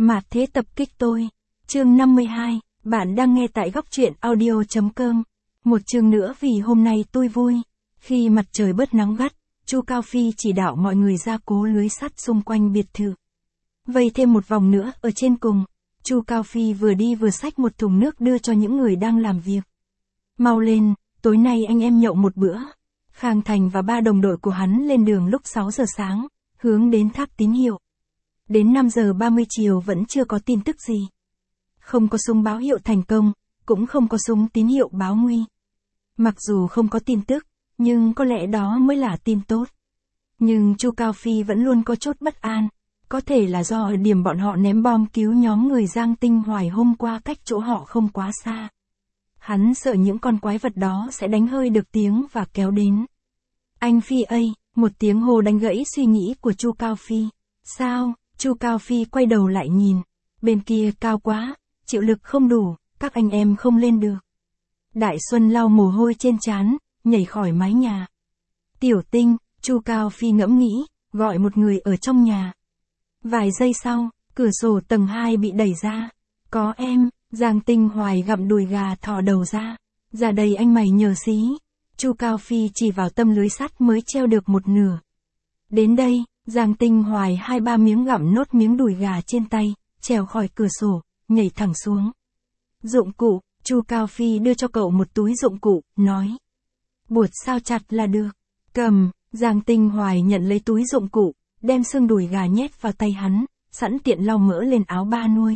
Mạt thế tập kích tôi. Chương 52, bạn đang nghe tại góc truyện audio.com. Một chương nữa vì hôm nay tôi vui. Khi mặt trời bớt nắng gắt, Chu Cao Phi chỉ đạo mọi người ra cố lưới sắt xung quanh biệt thự. Vây thêm một vòng nữa ở trên cùng, Chu Cao Phi vừa đi vừa xách một thùng nước đưa cho những người đang làm việc. Mau lên, tối nay anh em nhậu một bữa. Khang Thành và ba đồng đội của hắn lên đường lúc 6 giờ sáng, hướng đến tháp tín hiệu. Đến 5 giờ 30 chiều vẫn chưa có tin tức gì. Không có súng báo hiệu thành công, cũng không có súng tín hiệu báo nguy. Mặc dù không có tin tức, nhưng có lẽ đó mới là tin tốt. Nhưng Chu Cao Phi vẫn luôn có chút bất an, có thể là do ở điểm bọn họ ném bom cứu nhóm người Giang Tinh Hoài hôm qua cách chỗ họ không quá xa. Hắn sợ những con quái vật đó sẽ đánh hơi được tiếng và kéo đến. Anh Phi ơi, một tiếng hô đánh gãy suy nghĩ của Chu Cao Phi. Sao? Chu Cao Phi quay đầu lại nhìn. Bên kia cao quá, chịu lực không đủ, các anh em không lên được. Đại Xuân lau mồ hôi trên trán, nhảy khỏi mái nhà. Tiểu Tinh, Chu Cao Phi ngẫm nghĩ, gọi một người ở trong nhà. Vài giây sau, cửa sổ tầng 2 bị đẩy ra. Có em, Giang Tinh Hoài gặm đùi gà thò đầu ra. Ra đây anh mày nhờ xí. Chu Cao Phi chỉ vào tấm lưới sắt mới treo được một nửa. Đến đây, Giang Tinh Hoài 2-3 miếng gặm nốt miếng đùi gà trên tay, trèo khỏi cửa sổ, nhảy thẳng xuống. Dụng cụ, Chu Cao Phi đưa cho cậu một túi dụng cụ, nói. Buộc sao chặt là được. Cầm, Giang Tinh Hoài nhận lấy túi dụng cụ, đem xương đùi gà nhét vào tay hắn, sẵn tiện lau mỡ lên áo ba nuôi.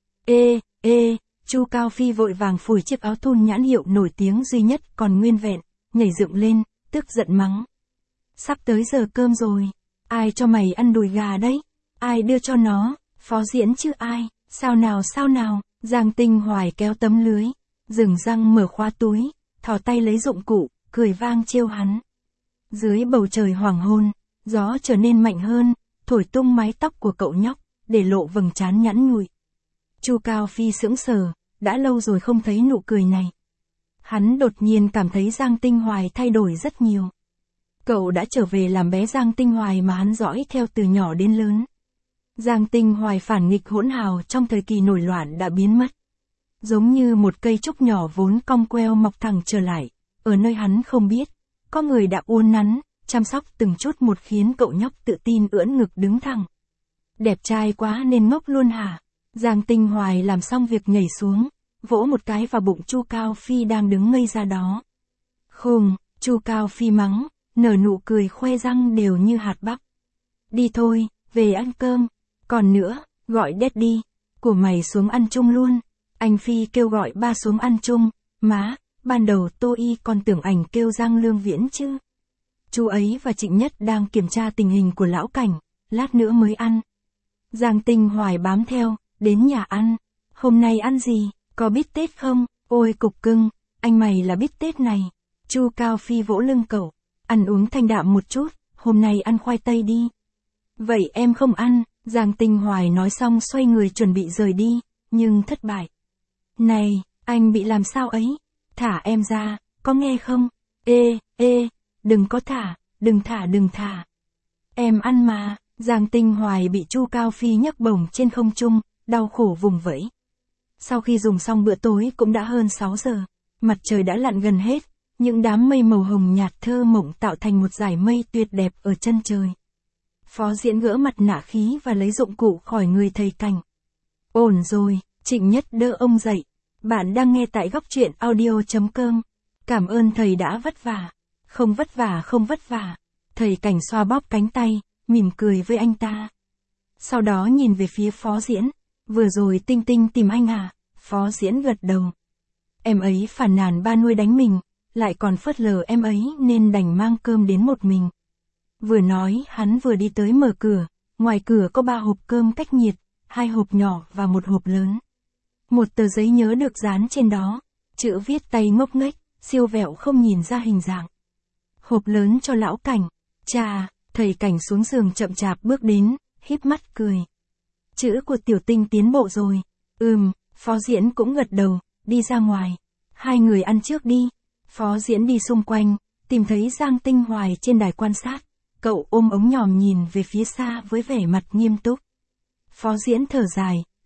Chu Cao Phi vội vàng phủi chiếc áo thun nhãn hiệu nổi tiếng duy nhất còn nguyên vẹn, nhảy dựng lên, tức giận mắng. Sắp tới giờ cơm rồi, ai cho mày ăn đùi gà đấy? Ai đưa cho nó? Phó Diễn chứ ai? Sao nào? Giang Tinh Hoài kéo tấm lưới, dừng răng mở khóa túi, thò tay lấy dụng cụ, cười vang trêu hắn. Dưới bầu trời hoàng hôn, gió trở nên mạnh hơn, thổi tung mái tóc của cậu nhóc, để lộ vầng trán nhẵn nhụi. Chu Cao Phi sững sờ, đã lâu rồi không thấy nụ cười này. Hắn đột nhiên cảm thấy Giang Tinh Hoài thay đổi rất nhiều. Cậu đã trở về làm bé Giang Tinh Hoài mà hắn dõi theo từ nhỏ đến lớn. Giang Tinh Hoài phản nghịch hỗn hào trong thời kỳ nổi loạn đã biến mất. Giống như một cây trúc nhỏ vốn cong queo mọc thẳng trở lại, ở nơi hắn không biết, có người đã uốn nắn, chăm sóc từng chút một khiến cậu nhóc tự tin ưỡn ngực đứng thẳng. Đẹp trai quá nên ngốc luôn hả? Giang Tinh Hoài làm xong việc nhảy xuống, vỗ một cái vào bụng Chu Cao Phi đang đứng ngây ra đó. Khùng, Chu Cao Phi mắng, nở nụ cười khoe răng đều như hạt bắp. Đi thôi, về ăn cơm. Còn nữa, gọi Daddy của mày xuống ăn chung luôn. Anh Phi kêu gọi ba xuống ăn chung. Má, ban đầu tôi còn tưởng ảnh kêu Giang Lương Viễn chứ. Chú ấy và Trịnh Nhất đang kiểm tra tình hình của lão Cảnh, lát nữa mới ăn. Giang Tinh Hoài bám theo, đến nhà ăn. Hôm nay ăn gì, có bít tết không? Ôi cục cưng, anh mày là bít tết này. Chu Cao Phi vỗ lưng cậu, ăn uống thanh đạm một chút, hôm nay ăn khoai tây đi. Vậy em không ăn, Giang Tinh Hoài nói xong xoay người chuẩn bị rời đi, nhưng thất bại. Này, anh bị làm sao ấy? Thả em ra, có nghe không? Đừng có thả, đừng thả. Em ăn mà, Giang Tinh Hoài bị Chu Cao Phi nhấc bổng trên không trung, đau khổ vùng vẫy. Sau khi dùng xong bữa tối cũng đã hơn 6 giờ, mặt trời đã lặn gần hết, những đám mây màu hồng nhạt thơ mộng tạo thành một dải mây tuyệt đẹp ở chân trời. Phó Diễn gỡ mặt nạ khí và lấy dụng cụ khỏi người thầy Cảnh. Ổn rồi, Trịnh Nhất đỡ ông dậy. Bạn đang nghe tại góc truyện audio.com. Cảm ơn thầy đã vất vả. Không vất vả. Thầy Cảnh xoa bóp cánh tay, mỉm cười với anh ta. Sau đó nhìn về phía Phó Diễn. Vừa rồi Tinh Tinh tìm anh à? Phó Diễn gật đầu. Em ấy phản nàn ba nuôi đánh mình, lại còn phớt lờ em ấy nên đành mang cơm đến một mình. Vừa nói hắn vừa đi tới mở cửa, ngoài cửa có 3 hộp cơm cách nhiệt, 2 hộp nhỏ và một hộp lớn. Một tờ giấy nhớ được dán trên đó, chữ viết tay ngốc nghếch, siêu vẹo không nhìn ra hình dạng. Hộp lớn cho lão Cảnh. Chà, thầy Cảnh xuống giường chậm chạp bước đến, híp mắt cười. Chữ của Tiểu Tinh tiến bộ rồi. Phó Diễn cũng gật đầu, đi ra ngoài. Hai người ăn trước đi. Phó Diễn đi xung quanh, tìm thấy Giang Tinh Hoài trên đài quan sát. Cậu ôm ống nhòm nhìn về phía xa với vẻ mặt nghiêm túc. Phó Diễn thở dài,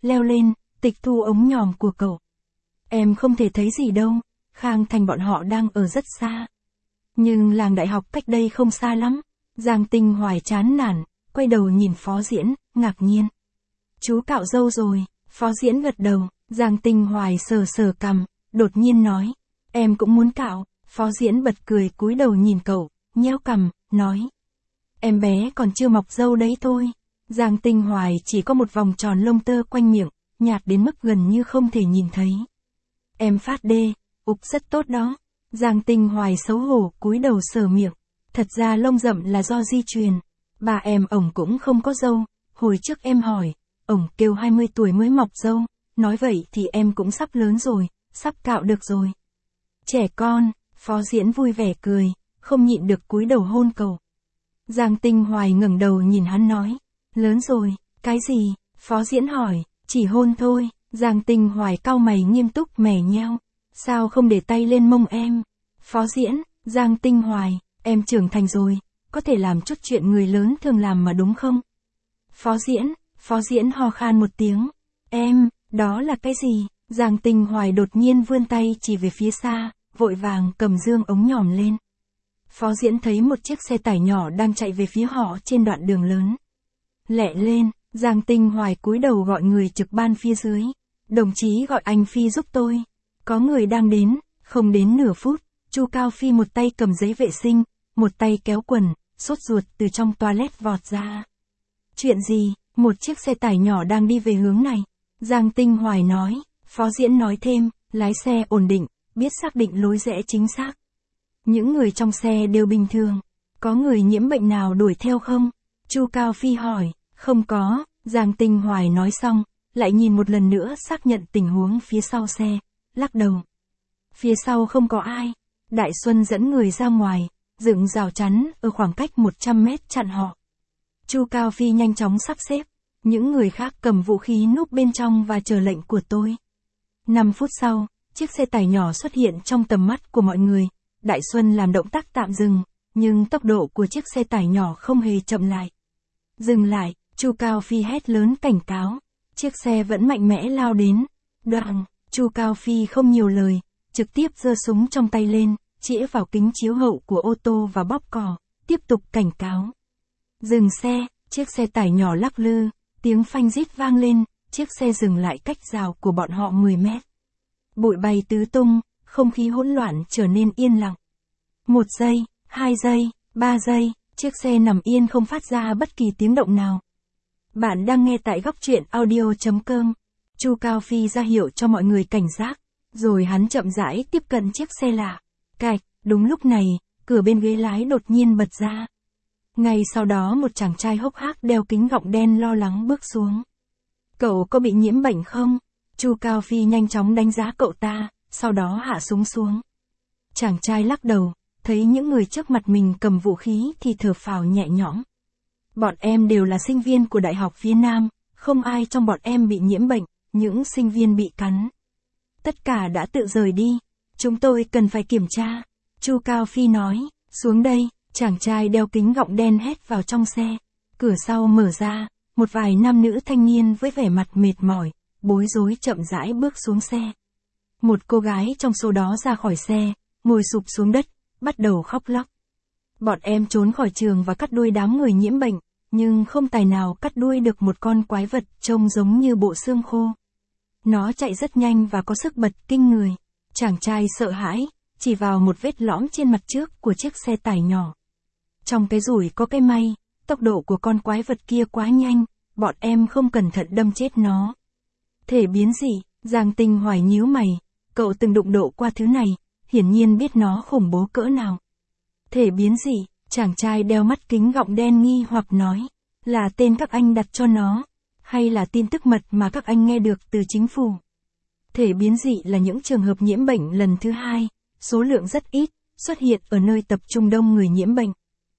leo lên, tịch thu ống nhòm của cậu. Em không thể thấy gì đâu, Khang Thành bọn họ đang ở rất xa. Nhưng làng đại học cách đây không xa lắm. Giang Tinh Hoài chán nản, quay đầu nhìn Phó Diễn, ngạc nhiên. Chú cạo râu rồi, Phó Diễn gật đầu, Giang Tinh Hoài sờ sờ cằm, đột nhiên nói. Em cũng muốn cạo, Phó Diễn bật cười cúi đầu nhìn cậu, nheo cằm, nói. Em bé còn chưa mọc râu đấy thôi. Giang Tinh Hoài chỉ có một vòng tròn lông tơ quanh miệng, nhạt đến mức gần như không thể nhìn thấy. Em phát đê, rất tốt đó. Giang Tinh Hoài xấu hổ cúi đầu sờ miệng. Thật ra lông rậm là do di truyền. Bà em ổng cũng không có râu. Hồi trước em hỏi, ổng kêu 20 tuổi mới mọc râu. Nói vậy thì em cũng sắp lớn rồi, sắp cạo được rồi. Trẻ con, Phó Diễn vui vẻ cười, không nhịn được cúi đầu hôn cậu. Giang Tinh Hoài ngẩng đầu nhìn hắn nói. Lớn rồi, cái gì? Phó Diễn hỏi, chỉ hôn thôi. Giang Tinh Hoài cau mày nghiêm túc mè nheo. Sao không để tay lên mông em? Phó Diễn, Giang Tinh Hoài, em trưởng thành rồi, có thể làm chút chuyện người lớn thường làm mà đúng không? Phó Diễn ho khan một tiếng. Em, đó là cái gì? Giang Tinh Hoài đột nhiên vươn tay chỉ về phía xa, vội vàng cầm dương ống nhòm lên. Phó Diễn thấy một chiếc xe tải nhỏ đang chạy về phía họ trên đoạn đường lớn. Lẹ lên, Giang Tinh Hoài cúi đầu gọi người trực ban phía dưới. Đồng chí gọi anh Phi giúp tôi. Có người đang đến, không đến nửa phút, Chu Cao Phi một tay cầm giấy vệ sinh, một tay kéo quần, sốt ruột từ trong toilet vọt ra. Chuyện gì? Một chiếc xe tải nhỏ đang đi về hướng này. Giang Tinh Hoài nói, Phó Diễn nói thêm, lái xe ổn định, biết xác định lối rẽ chính xác. Những người trong xe đều bình thường. Có người nhiễm bệnh nào đuổi theo không? Chu Cao Phi hỏi, không có. Giang Tinh Hoài nói xong, lại nhìn một lần nữa xác nhận tình huống phía sau xe, lắc đầu. Phía sau không có ai. Đại Xuân dẫn người ra ngoài, dựng rào chắn ở khoảng cách 100 mét chặn họ. Chu Cao Phi nhanh chóng sắp xếp, những người khác cầm vũ khí núp bên trong và chờ lệnh của tôi. 5 phút sau, chiếc xe tải nhỏ xuất hiện trong tầm mắt của mọi người. Đại Xuân làm động tác tạm dừng, nhưng tốc độ của chiếc xe tải nhỏ không hề chậm lại. Dừng lại, Chu Cao Phi hét lớn cảnh cáo. Chiếc xe vẫn mạnh mẽ lao đến. Đoạn, Chu Cao Phi không nhiều lời, trực tiếp giơ súng trong tay lên, chĩa vào kính chiếu hậu của ô tô và bóp cò, tiếp tục cảnh cáo. Dừng xe, chiếc xe tải nhỏ lắc lư, tiếng phanh rít vang lên, chiếc xe dừng lại cách rào của bọn họ 10 mét. Bụi bay tứ tung, không khí hỗn loạn trở nên yên lặng. 1 giây, 2 giây, 3 giây, chiếc xe nằm yên không phát ra bất kỳ tiếng động nào. Bạn đang nghe tại góc truyện audio.com. Chu Cao Phi ra hiệu cho mọi người cảnh giác, rồi hắn chậm rãi tiếp cận chiếc xe lạ. Cạch, đúng lúc này, cửa bên ghế lái đột nhiên bật ra. Ngay sau đó một chàng trai hốc hác đeo kính gọng đen lo lắng bước xuống. Cậu có bị nhiễm bệnh không? Chu Cao Phi nhanh chóng đánh giá cậu ta, sau đó hạ súng xuống. Chàng trai lắc đầu, thấy những người trước mặt mình cầm vũ khí thì thở phào nhẹ nhõm. Bọn em đều là sinh viên của Đại học phía Nam, không ai trong bọn em bị nhiễm bệnh, những sinh viên bị cắn. Tất cả đã tự rời đi, chúng tôi cần phải kiểm tra. Chu Cao Phi nói, xuống đây, chàng trai đeo kính gọng đen hét vào trong xe. Cửa sau mở ra, một vài nam nữ thanh niên với vẻ mặt mệt mỏi, bối rối chậm rãi bước xuống xe. Một cô gái trong số đó ra khỏi xe, ngồi sụp xuống đất, bắt đầu khóc lóc. Bọn em trốn khỏi trường và cắt đuôi đám người nhiễm bệnh, nhưng không tài nào cắt đuôi được một con quái vật trông giống như bộ xương khô. Nó chạy rất nhanh và có sức bật kinh người. Chàng trai sợ hãi, chỉ vào một vết lõm trên mặt trước của chiếc xe tải nhỏ. Trong cái rủi có cái may, tốc độ của con quái vật kia quá nhanh, bọn em không cẩn thận đâm chết nó. Thể biến dị, Giang Tinh Hoài nhíu mày, cậu từng đụng độ qua thứ này, hiển nhiên biết nó khủng bố cỡ nào. Thể biến dị, chàng trai đeo mắt kính gọng đen nghi hoặc nói, là tên các anh đặt cho nó, hay là tin tức mật mà các anh nghe được từ chính phủ. Thể biến dị là những trường hợp nhiễm bệnh lần thứ 2, số lượng rất ít, xuất hiện ở nơi tập trung đông người nhiễm bệnh.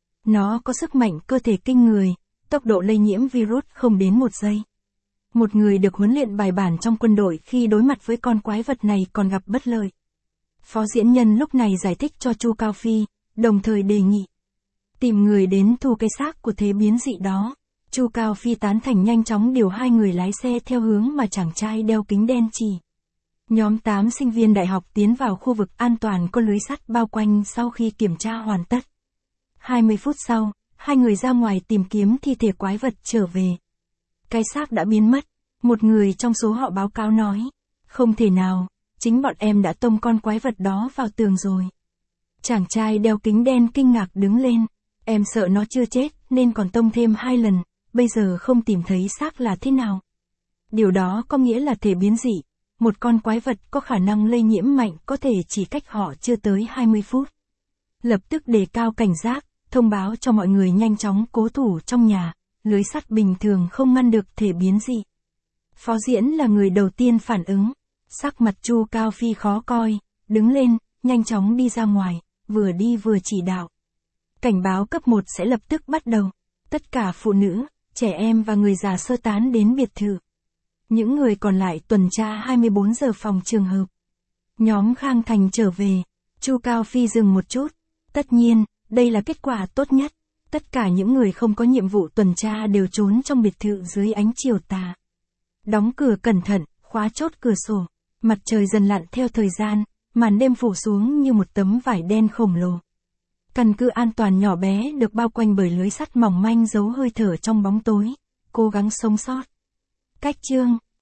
Nó có sức mạnh cơ thể kinh người, tốc độ lây nhiễm virus không đến 1 giây. Một người được huấn luyện bài bản trong quân đội khi đối mặt với con quái vật này còn gặp bất lợi. Phó diễn nhân lúc này giải thích cho Chu Cao Phi, đồng thời đề nghị tìm người đến thu cái xác của thể biến dị đó. Chu Cao Phi tán thành nhanh chóng điều 2 người lái xe theo hướng mà chàng trai đeo kính đen chỉ. Nhóm 8 sinh viên đại học tiến vào khu vực an toàn có lưới sắt bao quanh sau khi kiểm tra hoàn tất. 20 phút sau, 2 người ra ngoài tìm kiếm thi thể quái vật trở về. Cái xác đã biến mất, một người trong số họ báo cáo nói. Không thể nào, chính bọn em đã tông con quái vật đó vào tường rồi. Chàng trai đeo kính đen kinh ngạc đứng lên. Em sợ nó chưa chết nên còn tông thêm 2 lần, bây giờ không tìm thấy xác là thế nào. Điều đó có nghĩa là thể biến dị. Một con quái vật có khả năng lây nhiễm mạnh có thể chỉ cách họ chưa tới 20 phút. Lập tức đề cao cảnh giác, thông báo cho mọi người nhanh chóng cố thủ trong nhà, lưới sắt bình thường không ngăn được thể biến dị. Phó diễn là người đầu tiên phản ứng. Sắc mặt Chu Cao Phi khó coi, đứng lên, nhanh chóng đi ra ngoài, vừa đi vừa chỉ đạo. Cảnh báo cấp 1 sẽ lập tức bắt đầu. Tất cả phụ nữ, trẻ em và người già sơ tán đến biệt thự. Những người còn lại tuần tra 24 giờ phòng trường hợp. Nhóm Khang Thành trở về. Chu Cao Phi dừng một chút. Tất nhiên, đây là kết quả tốt nhất. Tất cả những người không có nhiệm vụ tuần tra đều trốn trong biệt thự dưới ánh chiều tà. Đóng cửa cẩn thận, khóa chốt cửa sổ. Mặt trời dần lặn theo thời gian, màn đêm phủ xuống như một tấm vải đen khổng lồ. Căn cứ an toàn nhỏ bé được bao quanh bởi lưới sắt mỏng manh giấu hơi thở trong bóng tối, cố gắng sống sót. Cách chương